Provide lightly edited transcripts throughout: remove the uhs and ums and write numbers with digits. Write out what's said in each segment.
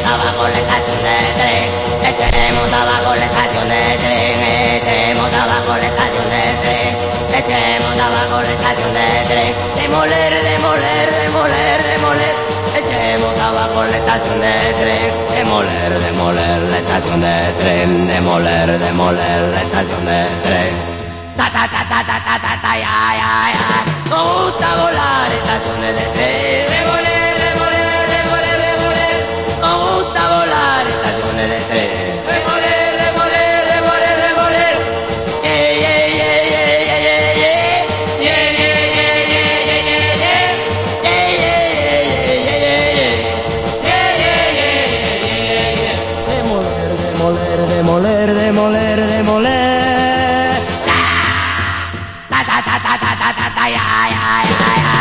abajo la estación de tren, echemos abajo la estación de tren, echemos abajo la estación de tren, echemos abajo la estación de tren, demoler, demoler, demoler, demoler, echemos abajo la estación de tren, demoler, demoler la estación de tren, demoler, demoler la estación de tren. Ta ta ta ta ta ta ta ta ya ya ya. Nos gusta volar estaciones de tren, demoler, demoler, demoler, demoler. Nos gusta volar estaciones de tren, demoler, demoler, demoler, demoler. Yeah yeah yeah yeah yeah yeah yeah. Yeah yeah yeah yeah yeah yeah yeah. Yeah yeah yeah yeah yeah yeah. Yeah yeah yeah yeah yeah yeah. Demoler, demoler, demoler, demoler, demoler. Ta ta ta ta ta ta ta ta ya ya ya ya.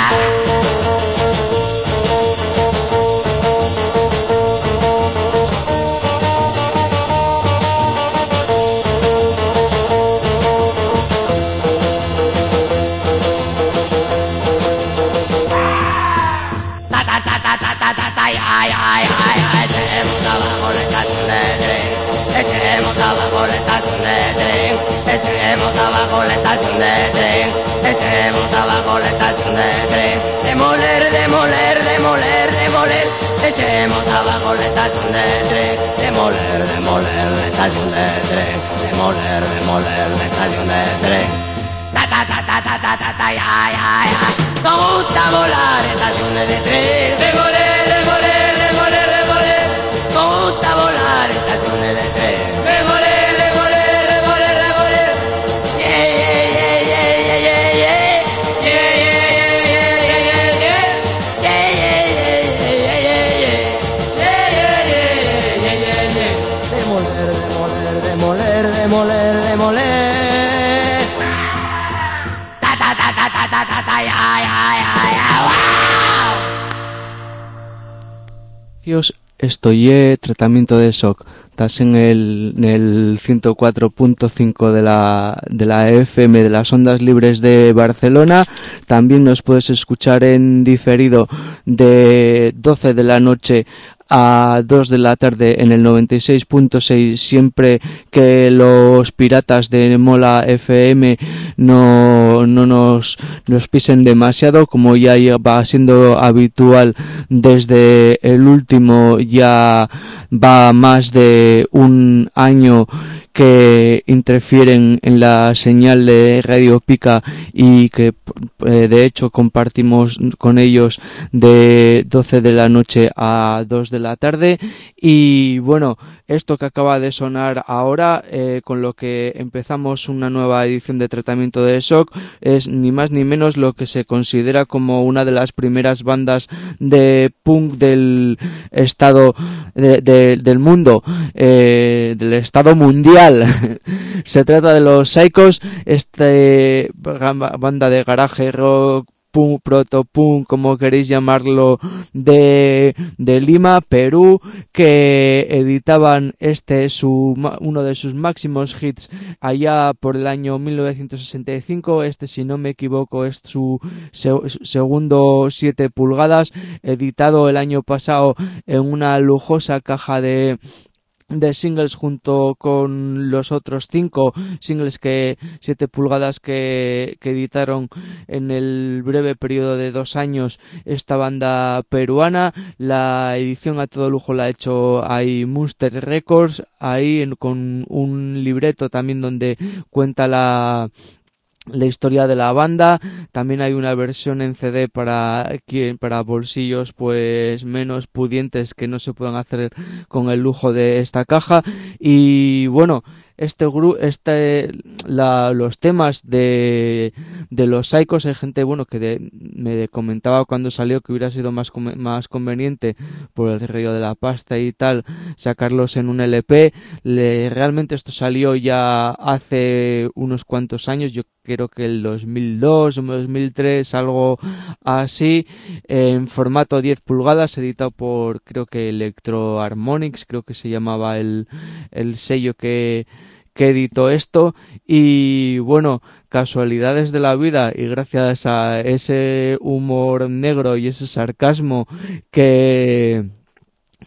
Ta ta ta ta ta ta ta ta ya ya ya ya. Echemos abajo la estación de tren, echemos abajo la estación de tren, echemos abajo la estación de tren, echemos abajo la estación de tren, demoler, demoler, demoler, demoler, echemos abajo la estación de tren, demoler, demoler la estación de tren, demoler, demoler la estación de tren. Ta ta ta ta ta ta ta ta ya ya ya. Nos gusta volar estaciones de tren, demoler, demoler, demoler, demoler. Nos gusta volar estaciones de tren, demoler, demoler, demoler, demoler. Yeah yeah yeah yeah yeah yeah yeah. Yeah yeah yeah yeah yeah yeah. Yeah yeah yeah yeah yeah yeah. Yeah yeah yeah yeah yeah yeah. Demoler, demoler, demoler, demoler, demoler. Ta ta ta ta ta ta ta ta ya ya ya ya. Wow. Estoy tratamiento de shock. Estás en el 104.5 de la FM de las ondas libres de Barcelona. También nos puedes escuchar en diferido de 12 de la noche a 2 de la tarde en el 96.6, siempre que los piratas de Mola FM no nos pisen demasiado, como ya va siendo habitual desde el último. Ya va más de un año que interfieren en la señal de Radio Pica y que de hecho compartimos con ellos de 12 de la noche a 2 de la tarde. Y bueno, esto que acaba de sonar ahora, con lo que empezamos una nueva edición de Tratamiento de Shock, es ni más ni menos lo que se considera como una de las primeras bandas de punk del estado del mundo, del estado mundial. Se trata de los Psychos, banda de garaje rock, punk, protopunk, como queréis llamarlo, de Lima, Perú, que editaban uno de sus máximos hits allá por el año 1965. Si no me equivoco, es su segundo 7 pulgadas, editado el año pasado en una lujosa caja de singles junto con los otros 5 singles 7 pulgadas que editaron en el breve periodo de 2 años esta banda peruana. La edición a todo lujo la ha hecho ahí Monster Records, con un libreto también donde cuenta la historia de la banda. También hay una versión en CD para bolsillos pues menos pudientes, que no se puedan hacer con el lujo de esta caja. Y bueno, los temas de los Psychos, hay gente que me comentaba cuando salió que hubiera sido más conveniente por el rollo de la pasta y tal sacarlos en un LP. Realmente esto salió ya hace unos cuantos años, yo creo que el 2002 o 2003, algo así, en formato 10 pulgadas, editado por, creo que Electro Harmonix, creo que se llamaba el sello que editó esto. Y bueno, casualidades de la vida, y gracias a ese humor negro y ese sarcasmo que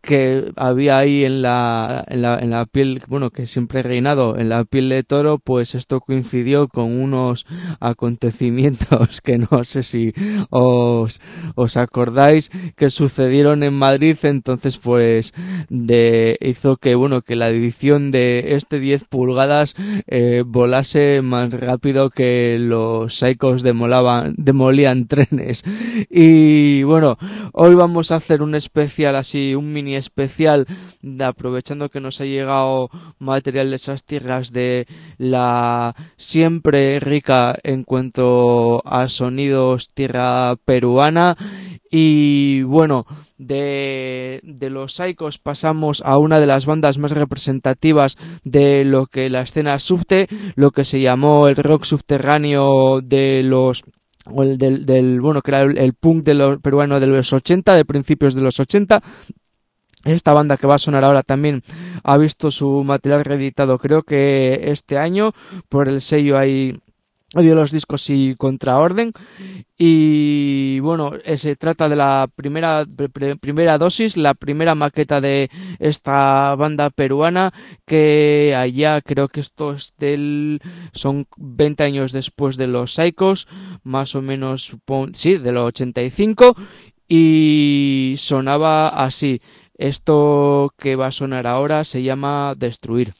que había ahí en la piel, bueno, que siempre he reinado en la piel de toro, pues esto coincidió con unos acontecimientos que no sé si os acordáis, que sucedieron en Madrid. Entonces pues hizo que, bueno, que la edición de este 10 pulgadas volase más rápido que los Psychos demolían trenes. Y bueno, hoy vamos a hacer un especial así, un mini especial, aprovechando que nos ha llegado material de esas tierras de la siempre rica en cuanto a sonidos tierra peruana. Y bueno, de los Psychos pasamos a una de las bandas más representativas de lo que la escena subte, lo que se llamó el rock subterráneo de los o el del bueno, que era el punk peruano de los 80, de principios de los 80. Esta banda que va a sonar ahora también ha visto su material reeditado, creo que este año, por el sello ahí Odio los discos y Contraorden. Y bueno, se trata de la primera dosis, la primera maqueta de esta banda peruana, que allá creo que esto es son 20 años después de los Psychos, más o menos, sí, de los 85, y sonaba así. Esto que va a sonar ahora se llama Destruir.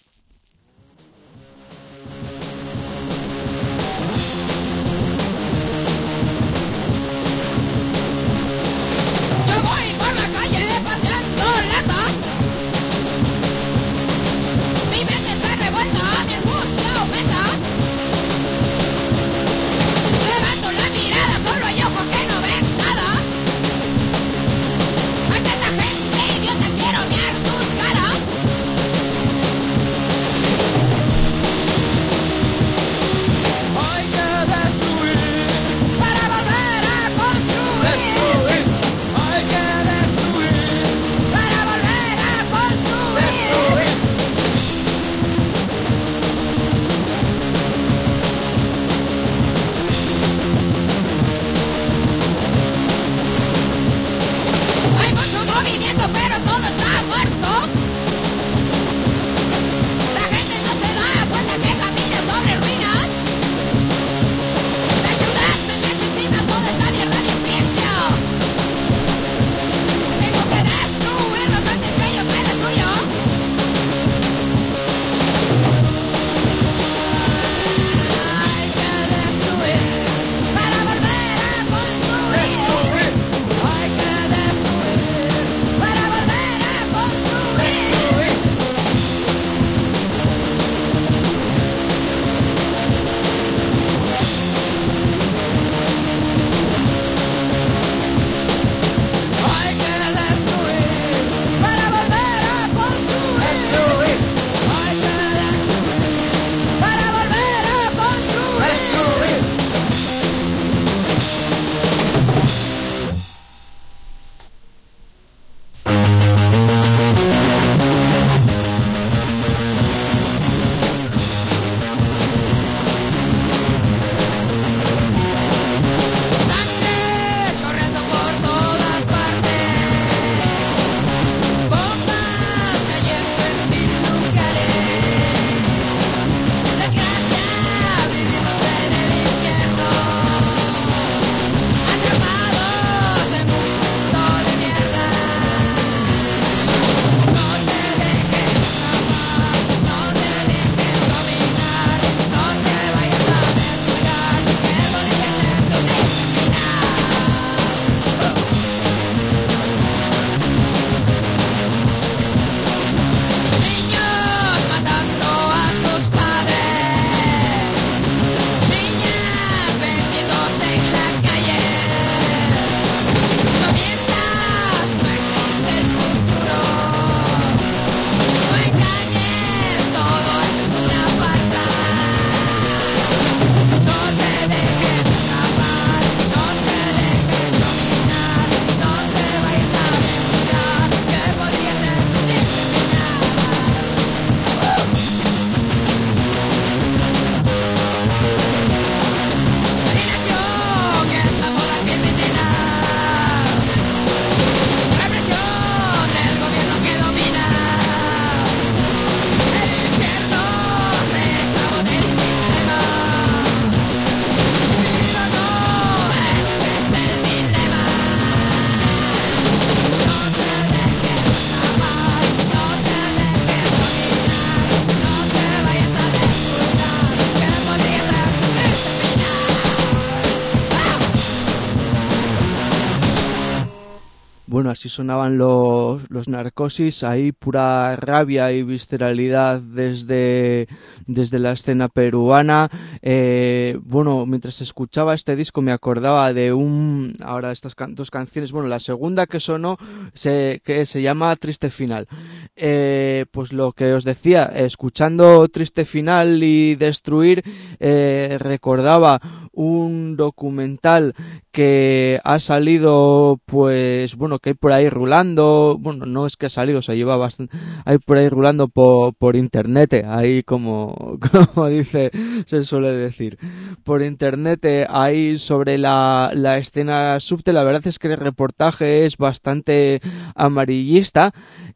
Bueno, así sonaban los Narcosis, ahí pura rabia y visceralidad desde la escena peruana. Bueno, mientras escuchaba este disco me acordaba de ahora estas dos canciones. Bueno, la segunda que sonó que se llama Triste Final. Pues lo que os decía, escuchando Triste Final y Destruir, recordaba un documental que ha salido, pues bueno, que hay por ahí rulando. Bueno, no es que ha salido, o sea, lleva bastante, hay por ahí rulando por internet, ahí como se suele decir, por internet, ahí sobre la escena subte. La verdad es que el reportaje es bastante amarillista.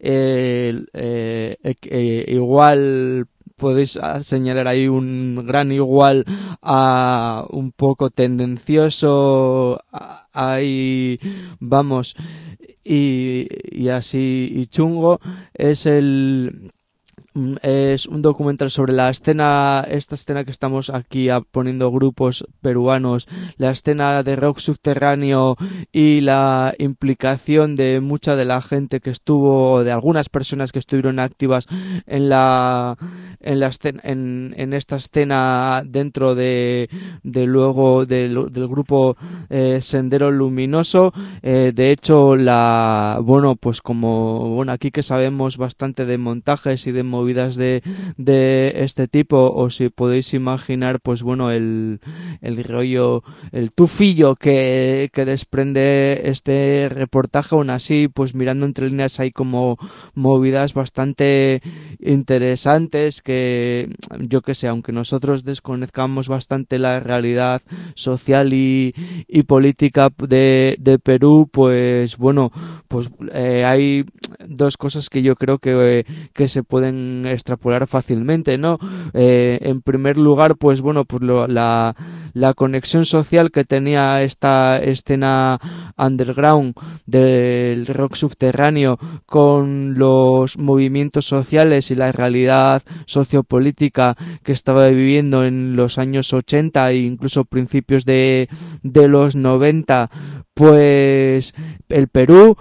Igual podéis señalar ahí un gran igual a un poco tendencioso, ahí vamos, y así y chungo. Es un documental sobre esta escena que estamos aquí poniendo grupos peruanos, la escena de rock subterráneo y la implicación de mucha de la gente que estuvo, de algunas personas que estuvieron activas en esta escena dentro del grupo Sendero Luminoso. De hecho, pues como aquí que sabemos bastante de montajes y de movidas de este tipo, o si podéis imaginar, pues bueno, el rollo, el tufillo que desprende este reportaje. Aún así, pues mirando entre líneas hay como movidas bastante interesantes que, yo que sé, aunque nosotros desconozcamos bastante la realidad social y política de Perú, pues bueno, pues hay dos cosas que yo creo que se pueden extrapolar fácilmente, ¿no? En primer lugar, pues bueno, pues la conexión social que tenía esta escena underground del rock subterráneo con los movimientos sociales y la realidad sociopolítica que estaba viviendo en los años 80 e incluso principios de los 90, pues el Perú,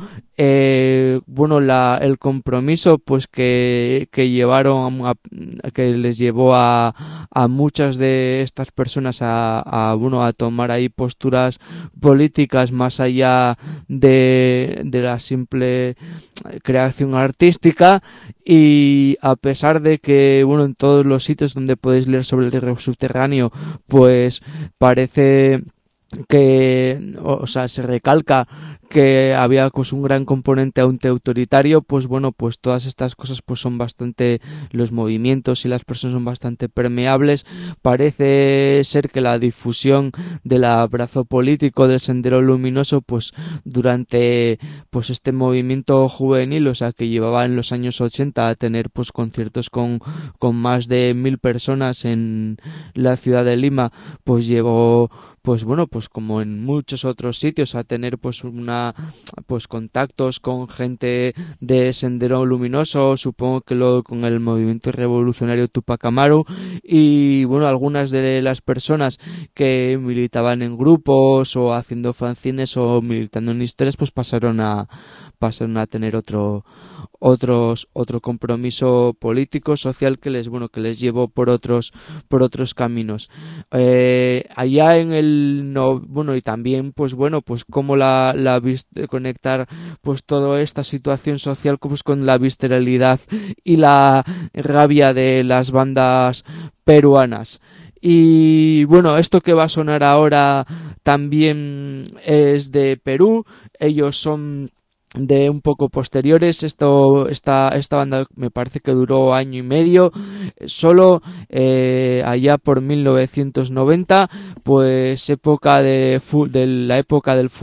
el compromiso pues que llevaron que les llevó a muchas de estas personas a tomar ahí posturas políticas más allá de la simple creación artística. Y a pesar de que en todos los sitios donde podéis leer sobre el rock subterráneo, pues parece que, o sea, se recalca que había pues un gran componente autoritario, pues bueno, pues todas estas cosas pues son bastante, los movimientos y las personas son bastante permeables. Parece ser que la difusión del abrazo político del Sendero Luminoso, pues durante pues este movimiento juvenil, o sea, que llevaba en los años 80 a tener pues conciertos con más de 1000 personas en la ciudad de Lima, pues llevó, pues bueno, pues como en muchos otros sitios, a tener pues contactos con gente de Sendero Luminoso, supongo que con el movimiento revolucionario Tupac Amaru, y bueno, algunas de las personas que militaban en grupos o haciendo fanzines o militando en historias, pues pasaron a tener otro compromiso político, social, que les llevó por otros caminos. Allá en y también pues cómo la viste conectar pues toda esta situación social pues con la visceralidad y la rabia de las bandas peruanas. Y bueno, esto que va a sonar ahora también es de Perú. Ellos son de un poco posteriores. Esta banda me parece que duró año y medio solo, allá por 1990, pues época de la época del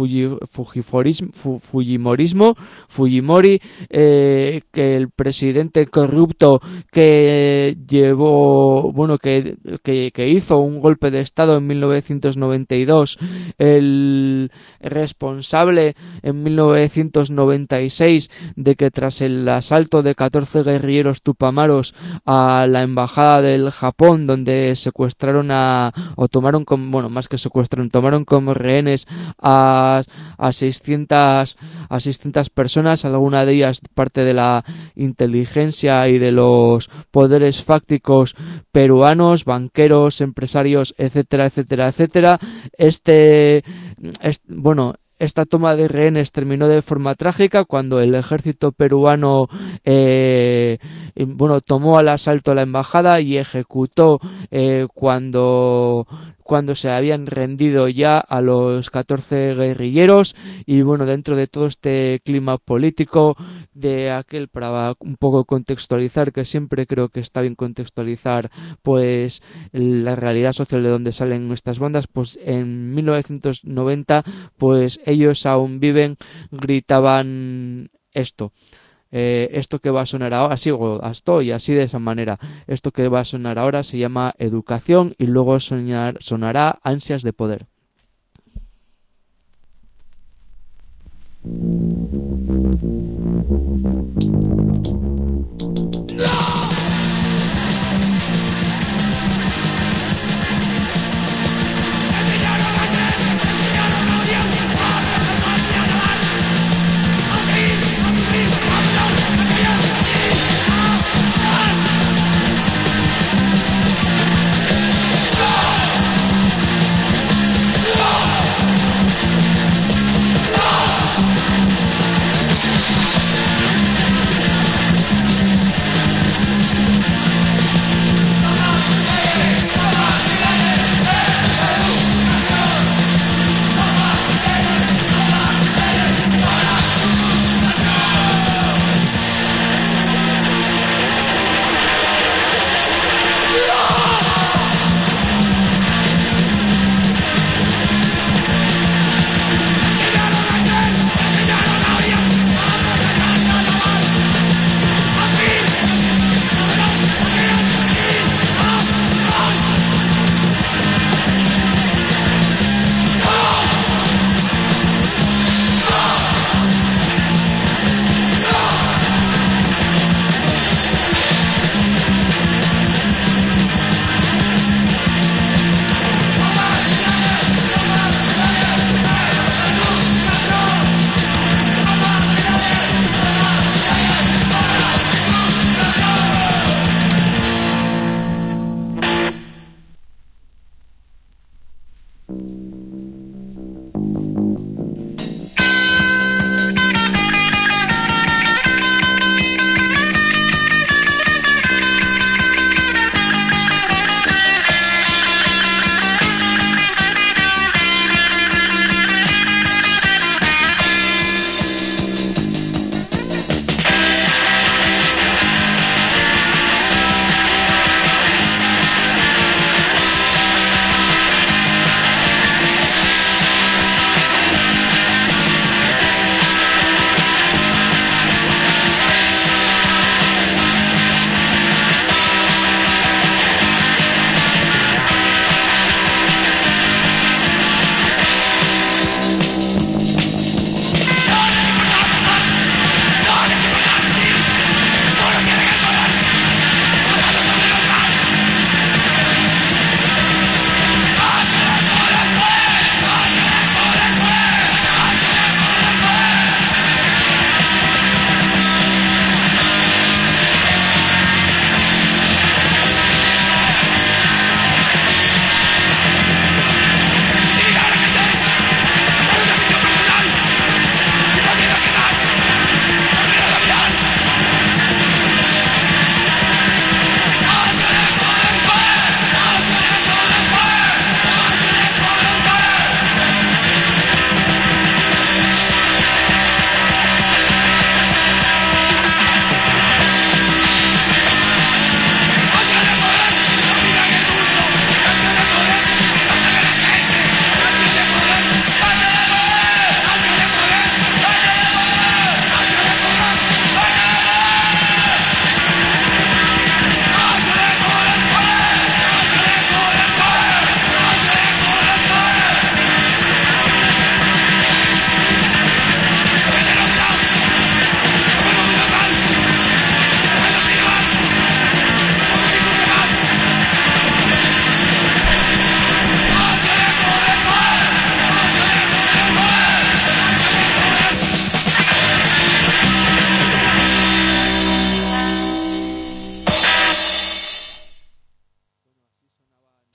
Fujimori, que el presidente corrupto que llevó, que hizo un golpe de estado en 1992, el responsable en 1990 1996 de que tras el asalto de 14 guerrilleros tupamaros a la embajada del Japón, donde secuestraron tomaron como rehenes a 600 personas, alguna de ellas parte de la inteligencia y de los poderes fácticos peruanos, banqueros, empresarios, etcétera, etcétera, etcétera. Esta toma de rehenes terminó de forma trágica cuando el ejército peruano tomó al asalto a la embajada y ejecutó cuando se habían rendido ya a los 14 guerrilleros. Y dentro de todo este clima político para un poco contextualizar, que siempre creo que está bien contextualizar pues la realidad social de donde salen nuestras bandas, pues en 1990 pues ellos aún viven, gritaban esto que va a sonar ahora, así de esa manera. Esto que va a sonar ahora se llama Educación y luego sonará Ansias de Poder.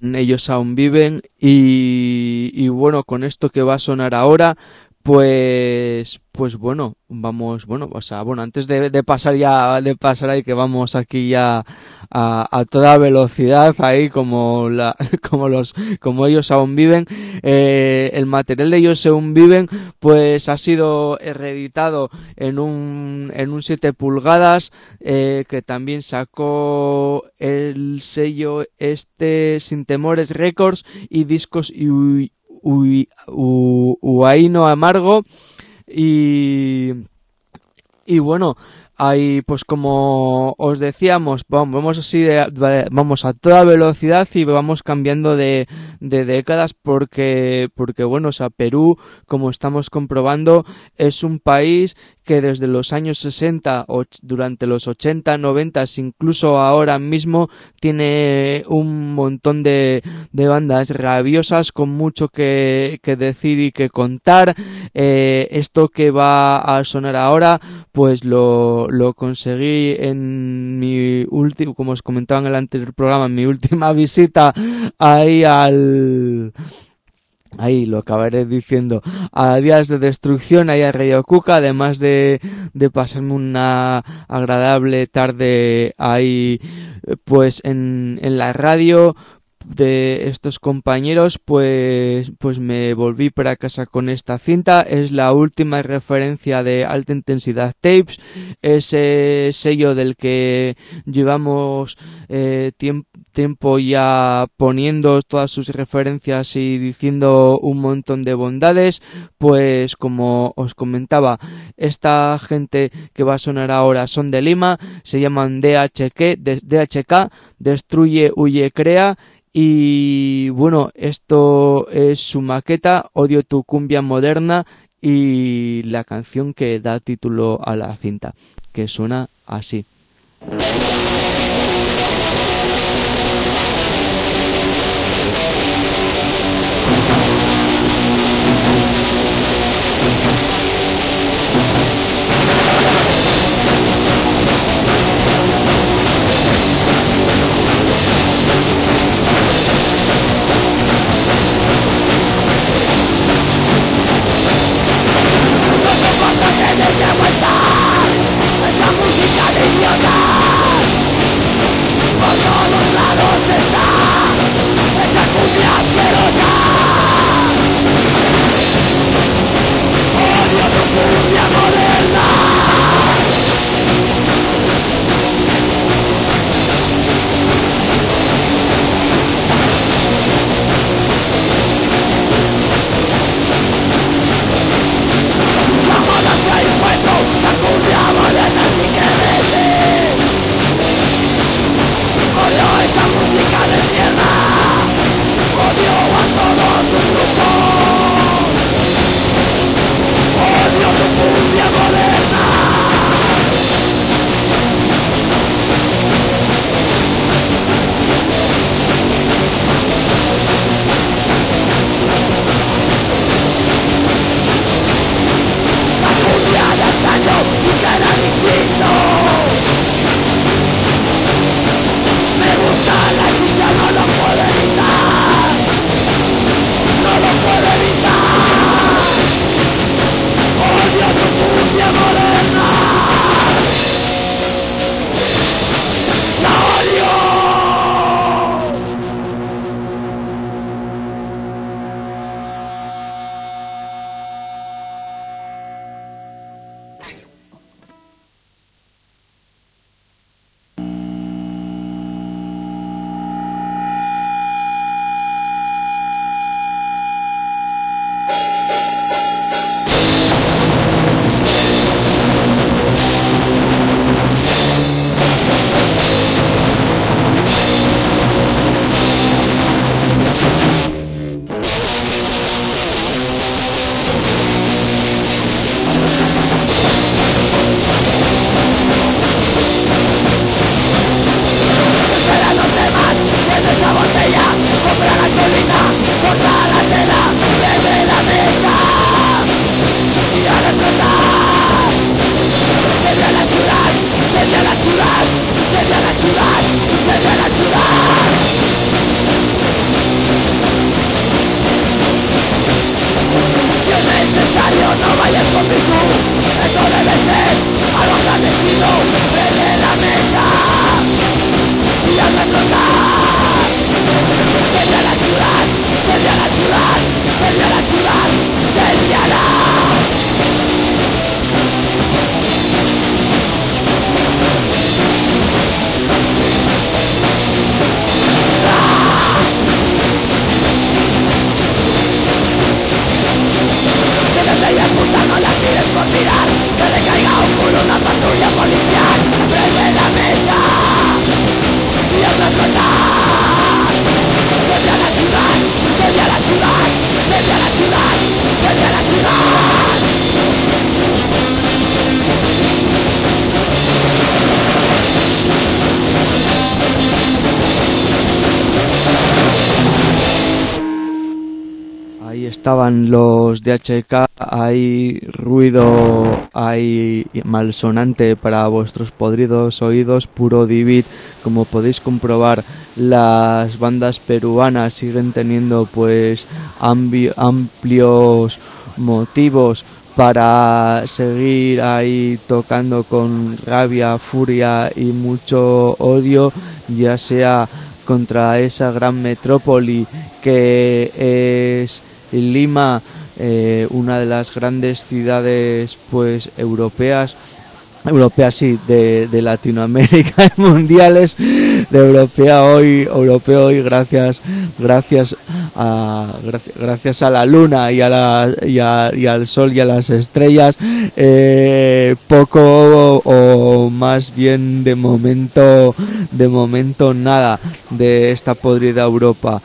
Ellos aún viven y bueno, con esto que va a sonar ahora, pues bueno, vamos, bueno, o sea, bueno, antes de pasar ahí, que vamos aquí ya a toda velocidad ahí como como ellos aún viven, el material de ellos aún viven, pues ha sido reeditado en un 7 pulgadas, que también sacó el sello Sin Temores Records y discos Huayno Amargo. Y bueno, ahí pues como os decíamos, vamos así vamos a toda velocidad y vamos cambiando de décadas porque bueno, o sea, Perú, como estamos comprobando, es un país que desde los años 60 o durante los 80, 90, incluso ahora mismo, tiene un montón de bandas rabiosas con mucho que decir y que contar. Esto que va a sonar ahora, pues lo conseguí en mi último, como os comentaba en el anterior programa, en mi última visita ahí lo acabaré diciendo, a Días de Destrucción, ahí a Radio Cuca, además de pasarme una agradable tarde ahí pues en la radio de estos compañeros, pues me volví para casa con esta cinta. Es la última referencia de Alta Intensidad Tapes, ese sello del que llevamos tiempo ya poniendo todas sus referencias y diciendo un montón de bondades. Pues como os comentaba, esta gente que va a sonar ahora son de Lima, se llaman DHK, Destruye, Huye, Crea. Y bueno, esto es su maqueta, Odio tu cumbia moderna, y la canción que da título a la cinta, que suena así. Esta música de idiota estaban los DHK, hay ruido, hay malsonante para vuestros podridos oídos, puro divid. Como podéis comprobar, las bandas peruanas siguen teniendo pues amplios motivos para seguir ahí tocando con rabia, furia y mucho odio, ya sea contra esa gran metrópoli que es Lima, una de las grandes ciudades pues europeas sí, de Latinoamérica y mundiales, de europeo hoy gracias a la luna y al sol y a las estrellas, poco o más bien de momento nada de esta podrida Europa.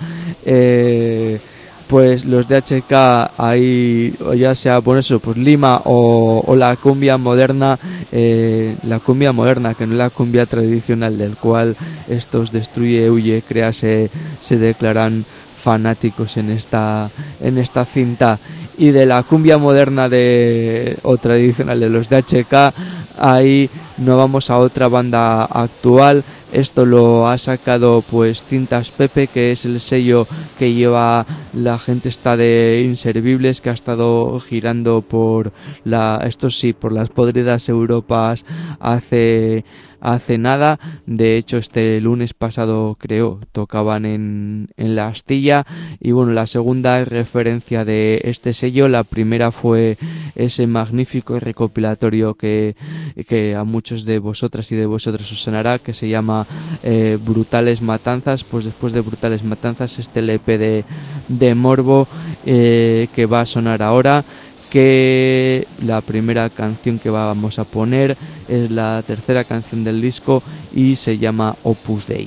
Pues los DHK ahí, ya sea por eso, pues Lima o la cumbia moderna, que no es la cumbia tradicional, del cual estos Destruye, Huye, Crea se declaran fanáticos en esta cinta. Y de la cumbia moderna o tradicional de los DHK, ahí no vamos a otra banda actual. Esto lo ha sacado pues Cintas Pepe, que es el sello que lleva la gente esta de Inservibles, que ha estado girando por las podridas Europas hace nada. De hecho, este lunes pasado, creo, tocaban en la Astilla. Y bueno, la segunda referencia de este sello, la primera fue ese magnífico recopilatorio que a muchos de vosotras y de vosotros os sonará, que se llama Brutales Matanzas. Pues después de Brutales Matanzas, este LP de Morbo, que va a sonar ahora, que la primera canción que vamos a poner es la tercera canción del disco y se llama Opus Dei.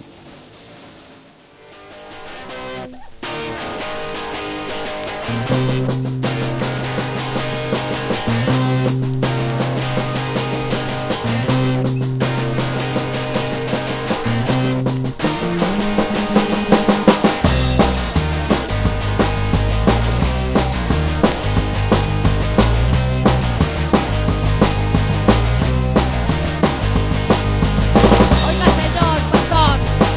Oiga, señor pastor,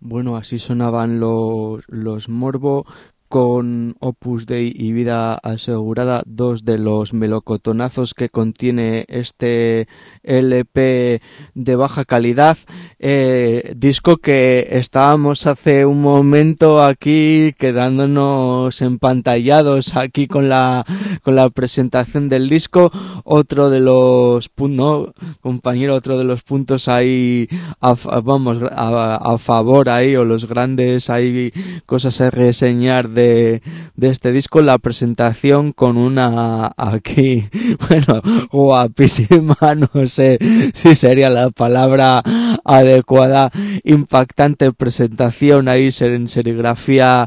Bueno, así sonaban los Morbo, con Opus Dei y Vida Asegurada, dos de los melocotonazos que contiene este LP de baja calidad, disco que estábamos hace un momento aquí quedándonos empantallados aquí con la presentación del disco. Otro de los otro de los puntos ahí a favor ahí, o los grandes ahí cosas a reseñar de este disco, la presentación con una aquí, bueno, guapísima, no sé si sería la palabra adecuada, impactante presentación ahí en serigrafía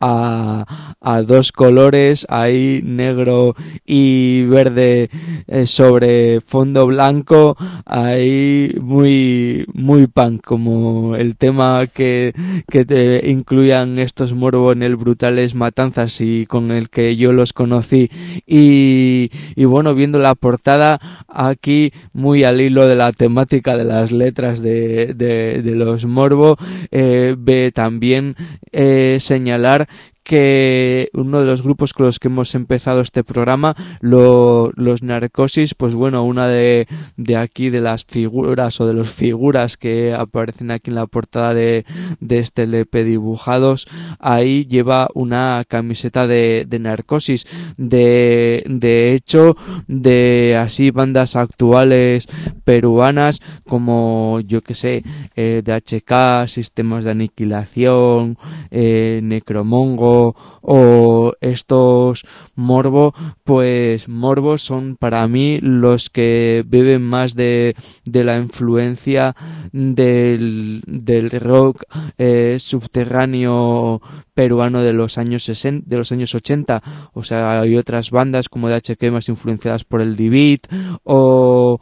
a dos colores, ahí negro y verde, sobre fondo blanco, ahí muy punk, como el tema que te incluían estos Morbo en el Brutales Matanzas y con el que yo los conocí, y bueno, viendo la portada aquí muy al hilo de la temática de las letras de los Morbo, ve también señalar que uno de los grupos con los que hemos empezado este programa, los Narcosis, pues bueno, una de aquí de las figuras o de los figuras que aparecen aquí en la portada de este LP dibujados, ahí lleva una camiseta de Narcosis, de hecho, de así bandas actuales peruanas como, yo que sé, DHK, Sistemas de Aniquilación, Necromongo, o estos Morbo, pues Morbo son para mí los que beben más de la influencia del rock subterráneo peruano de los años 60, de los años 80, o sea, hay otras bandas como DHK más influenciadas por el D-Beat, o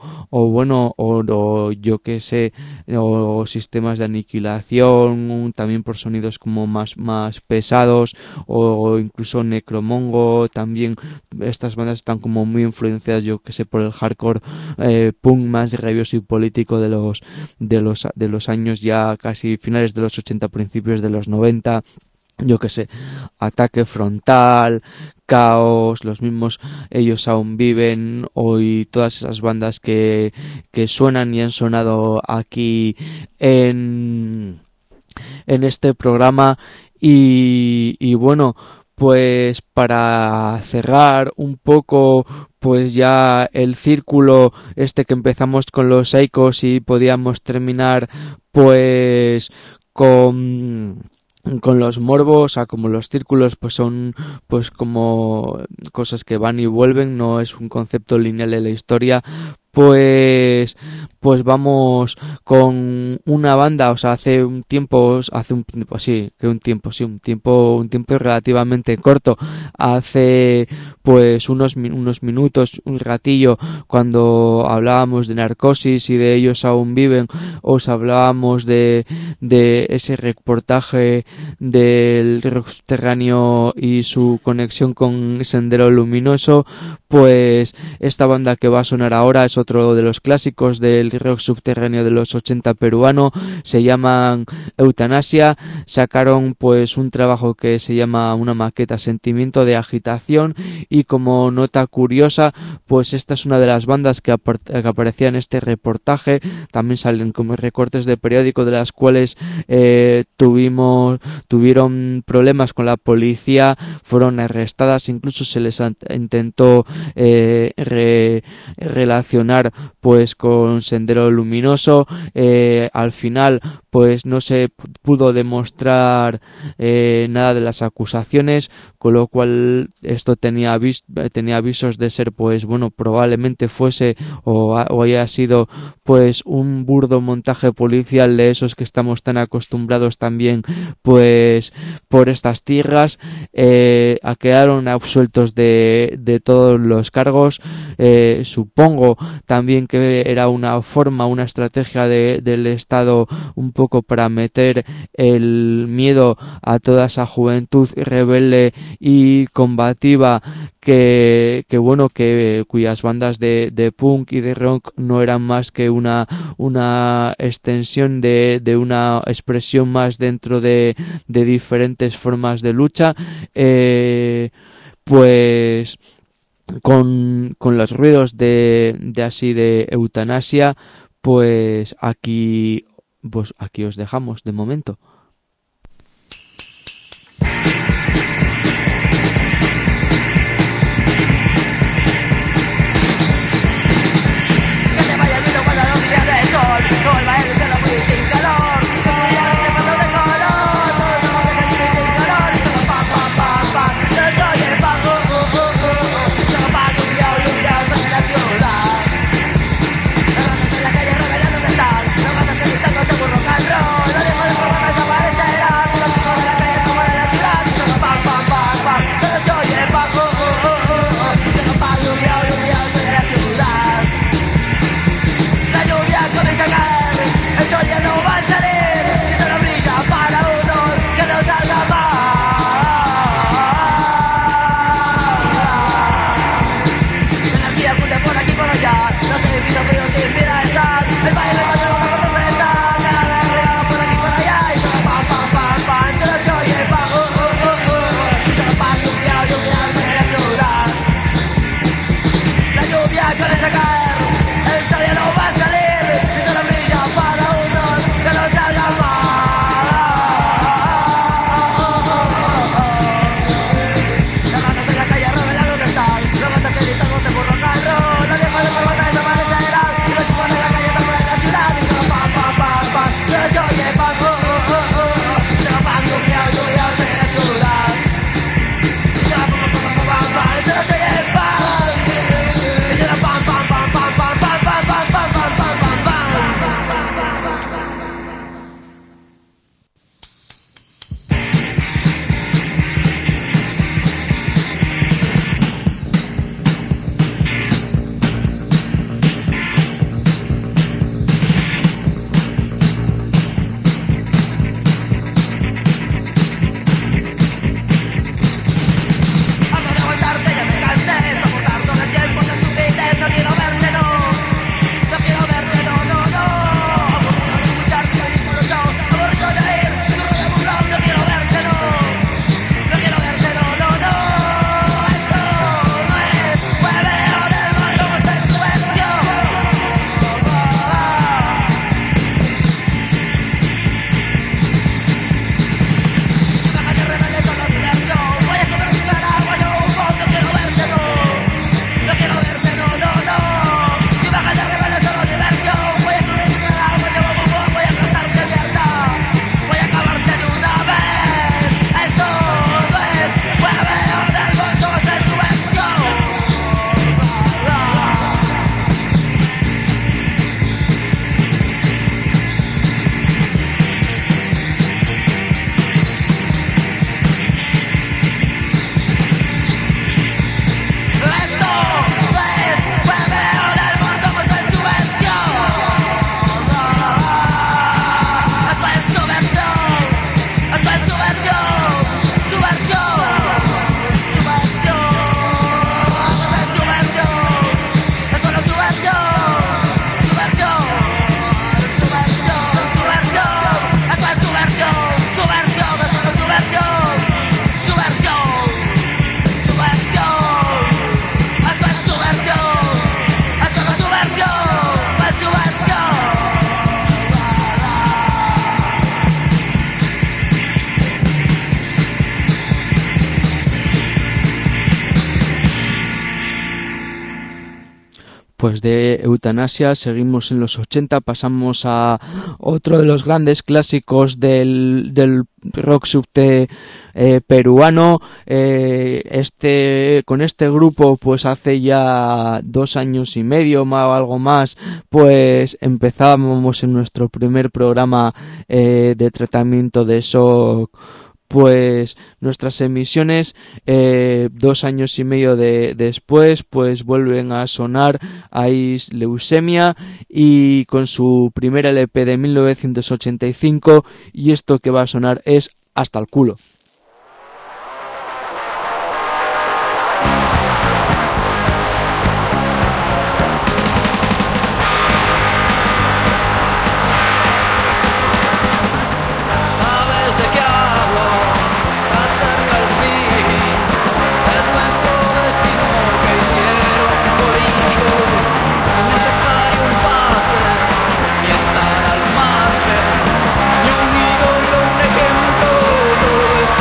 yo que sé, o Sistemas de Aniquilación, también por sonidos como más pesados, o incluso Necromongo. También estas bandas están como muy influenciadas, yo que sé, por el hardcore punk más rabioso y político de los años ya casi finales de los 80, principios de los 90. Yo que sé, Ataque Frontal, Caos, los mismos Ellos Aún Viven, y todas esas bandas que suenan y han sonado aquí en este programa. Y bueno, pues para cerrar un poco, pues ya el círculo este que empezamos con los Psychos, y podíamos terminar pues con los Morbos, o sea, como los círculos pues son pues como cosas que van y vuelven, no es un concepto lineal en la historia. Pues vamos con una banda, o sea, un tiempo relativamente corto, hace pues unos minutos, un ratillo, cuando hablábamos de Narcosis y de Ellos Aún Viven, os hablábamos de ese reportaje del rock subterráneo y su conexión con Sendero Luminoso. Pues esta banda que va a sonar ahora es otro de los clásicos del rock subterráneo de los 80 peruano, se llaman Eutanasia. Sacaron pues un trabajo que se llama una maqueta, Sentimiento de Agitación, y como nota curiosa, pues esta es una de las bandas que aparecía en este reportaje. También salen como recortes de periódico, de las cuales tuvieron problemas con la policía, fueron arrestadas, incluso se les intentó relacionar pues con Sendero Luminoso. Al final pues no se pudo demostrar nada de las acusaciones, con lo cual esto tenía avisos de ser pues bueno, probablemente fuese o haya sido pues un burdo montaje policial de esos que estamos tan acostumbrados también pues por estas tierras. Quedaron absueltos de todos los cargos. Supongo también que era una forma, una estrategia del Estado un poco para meter el miedo a toda esa juventud rebelde y combativa cuyas bandas de punk y de rock no eran más que una extensión de una expresión más dentro de diferentes formas de lucha. Pues con los ruidos de eutanasia, pues aquí os dejamos de momento. Pues de eutanasia seguimos en los 80, pasamos a otro de los grandes clásicos del rock subte peruano. Con este grupo, pues hace ya 2 años y medio o algo más, pues empezábamos en nuestro primer programa de tratamiento de shock pues nuestras emisiones 2 años y medio después pues vuelven a sonar a Is Leusemia y con su primer LP de 1985, y esto que va a sonar es Hasta el culo. Estar al margen, ni un ídolo, un ejemplo, todo es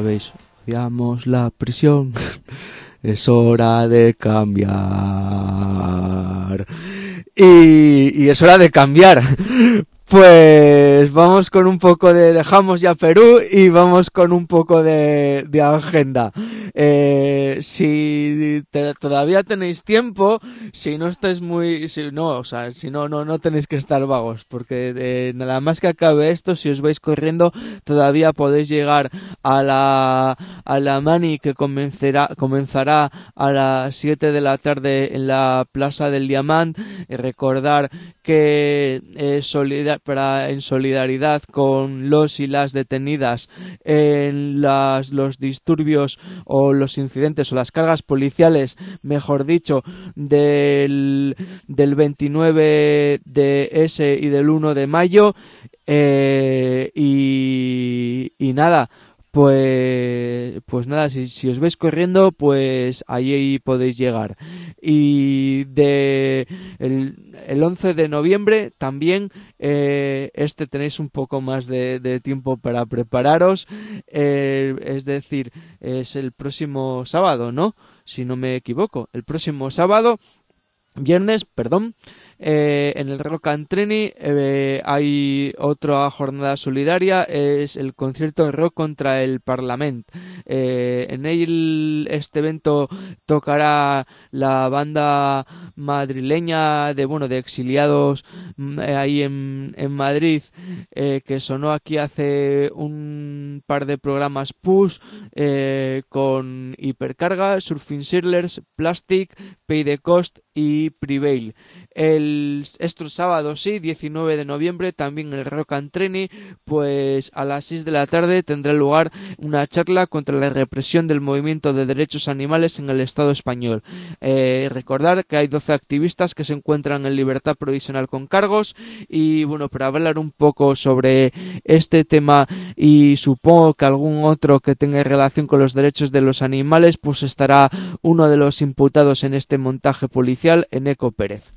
sabéis, odiamos la prisión. Es hora de cambiar. Y es hora de cambiar. Pues vamos con un poco dejamos ya Perú y vamos con un poco de agenda. Si todavía tenéis tiempo, si no tenéis que estar vagos, porque nada más que acabe esto, si os vais corriendo, todavía podéis llegar a la mani que comenzará a las 7 de la tarde en la Plaza del Diamant. Recordar que en solidaridad con los y las detenidas en los disturbios o los incidentes o las cargas policiales, mejor dicho, del 29 de ese y del 1 de mayo, y nada. Pues nada, si os vais corriendo, pues ahí podéis llegar. Y el 11 de noviembre también, tenéis un poco más de tiempo para prepararos, es decir, es el próximo sábado, ¿no? Si no me equivoco, el próximo viernes, en el Rock and Trini hay otra jornada solidaria, es el concierto rock contra el Parlament. En este evento tocará la banda madrileña de exiliados ahí en Madrid, que sonó aquí hace un par de programas Push, con Hipercarga, Surfing Searlers, Plastic, Pay the Cost y Prevail. Este sábado, 19 de noviembre, también en el Rock and Trini, pues a las 6 de la tarde tendrá lugar una charla contra la represión del movimiento de derechos animales en el Estado español. Recordar que hay 12 activistas que se encuentran en libertad provisional con cargos, y para hablar un poco sobre este tema y supongo que algún otro que tenga relación con los derechos de los animales, pues estará uno de los imputados en este montaje policial, Eneco Pérez.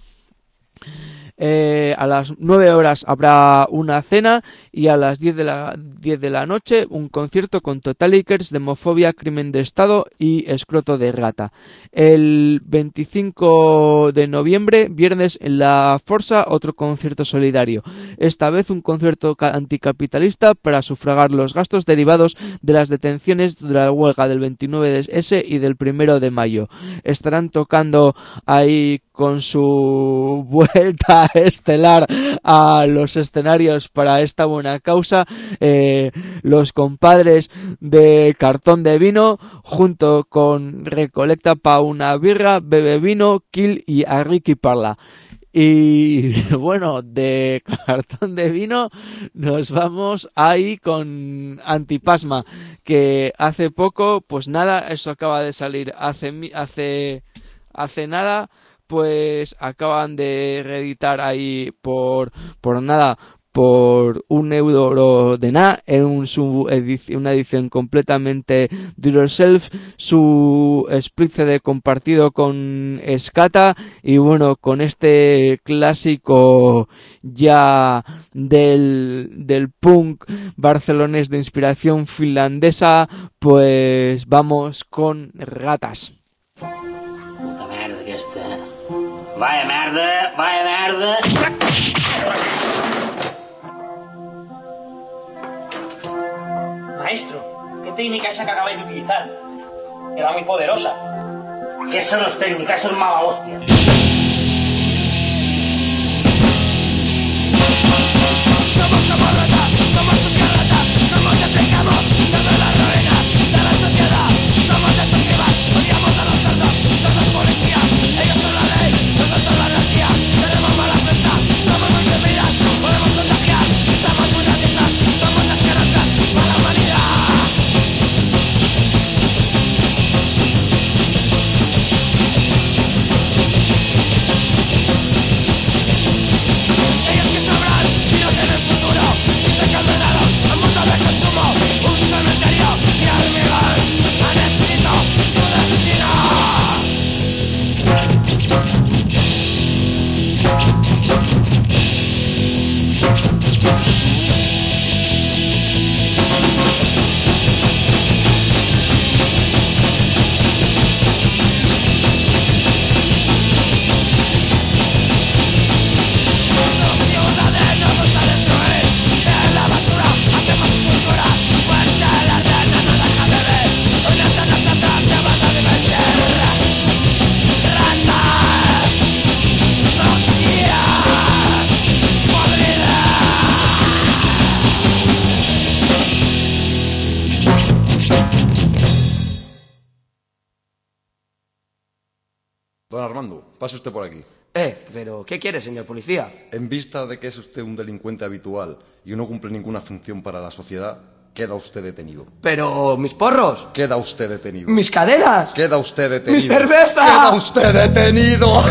A las 9 horas habrá una cena y a las 10 de la noche un concierto con Totalikers, Demofobia, Crimen de Estado y Escroto de Rata. El 25 de noviembre, viernes, en la Força, otro concierto solidario. Esta vez un concierto anticapitalista para sufragar los gastos derivados de las detenciones de la huelga del 29 de ese y del 1 de mayo. Estarán tocando ahí con su vuelta estelar a los escenarios para esta buena causa, los compadres de Cartón de Vino, junto con Recolecta pa' una birra, Bebe Vino, Kill y a Ricky Parla. Y de Cartón de Vino nos vamos ahí con Antipasma, que hace poco, pues nada, eso acaba de salir hace nada. Pues acaban de reeditar ahí por €1 de nada, en una edición completamente do it yourself, su split CD compartido con Escata, y con este clásico ya del punk barcelonés de inspiración finlandesa, pues vamos con Ratas. Puta merda aquesta. Vaya merda. Maestro, ¿qué técnica es esa que acabáis de utilizar? Era muy poderosa. Eso no es técnica, eso es mala hostia. Somos como ratas, somos sucias, no multiplicamos desde las ruinas de la sociedad. Somos destructivas, odiamos a los cerdos policías. Ellos son la ley, nosotros son la anarquía. Tenemos mala prensa, somos muy temidas, podemos contagiar. Estamos muy nerviosas, somos asquerosas, mala humanidad. Don Armando, pase usted por aquí. Pero ¿qué quiere, señor policía? En vista de que es usted un delincuente habitual y no cumple ninguna función para la sociedad, queda usted detenido. Pero mis porros, Queda usted detenido. mis cadenas, Queda usted detenido. mi cerveza. Queda usted detenido.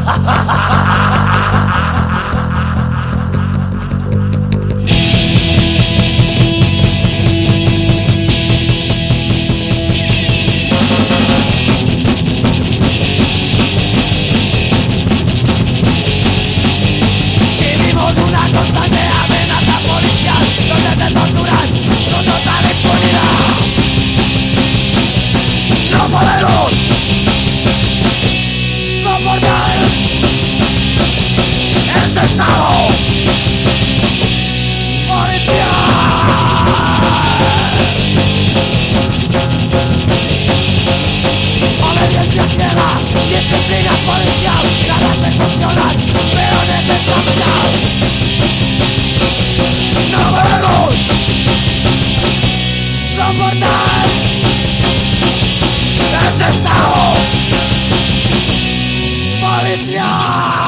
Vivimos una constante amenaza policial donde te torturan con total impunidad. No podemos soportar este estado policial. Obediencia ciega, disciplina policial, nada se cuestionan, peones de capital. No podemos soportar este estado policial.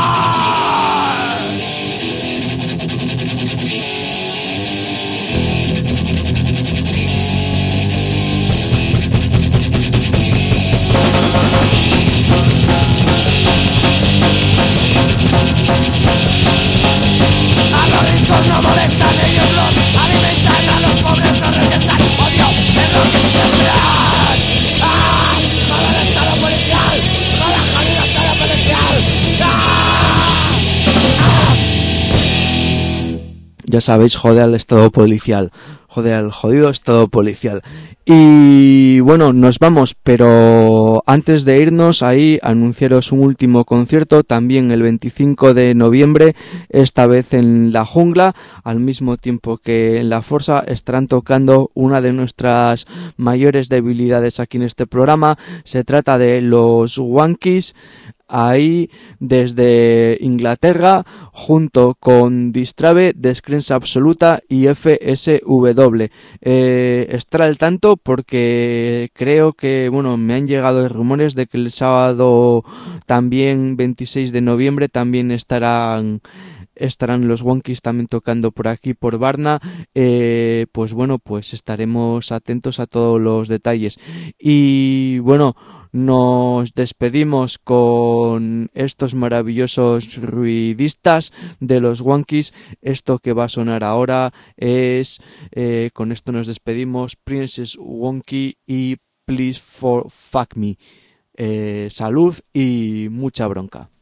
A los ricos no molestan, ellos los alimentan, a los pobres los revientan. Odio es lo que siembran. ¡Ah! ¡Joder el estado policial! ¡Joder, jodido estado policial! ¡Ah! Ya sabéis, joder al estado policial, joder al jodido estado policial. Y bueno, nos vamos, pero antes de irnos ahí anunciaros un último concierto, también el 25 de noviembre, esta vez en La Jungla, al mismo tiempo que en La Forza, estarán tocando una de nuestras mayores debilidades aquí en este programa. Se trata de los Wankies, ahí desde Inglaterra, junto con Distrave, Descrença Absoluta y FSW. Estar al tanto porque creo que, bueno, me han llegado rumores de que el sábado también 26 de noviembre también estarán los Wankies también tocando por aquí, por Varna. Pues bueno, pues estaremos atentos a todos los detalles. Y bueno, nos despedimos con estos maravillosos ruidistas de los Wankies. Esto que va a sonar ahora es, con esto nos despedimos, Princess Wonky y Please for Fuck Me. Salud y mucha bronca.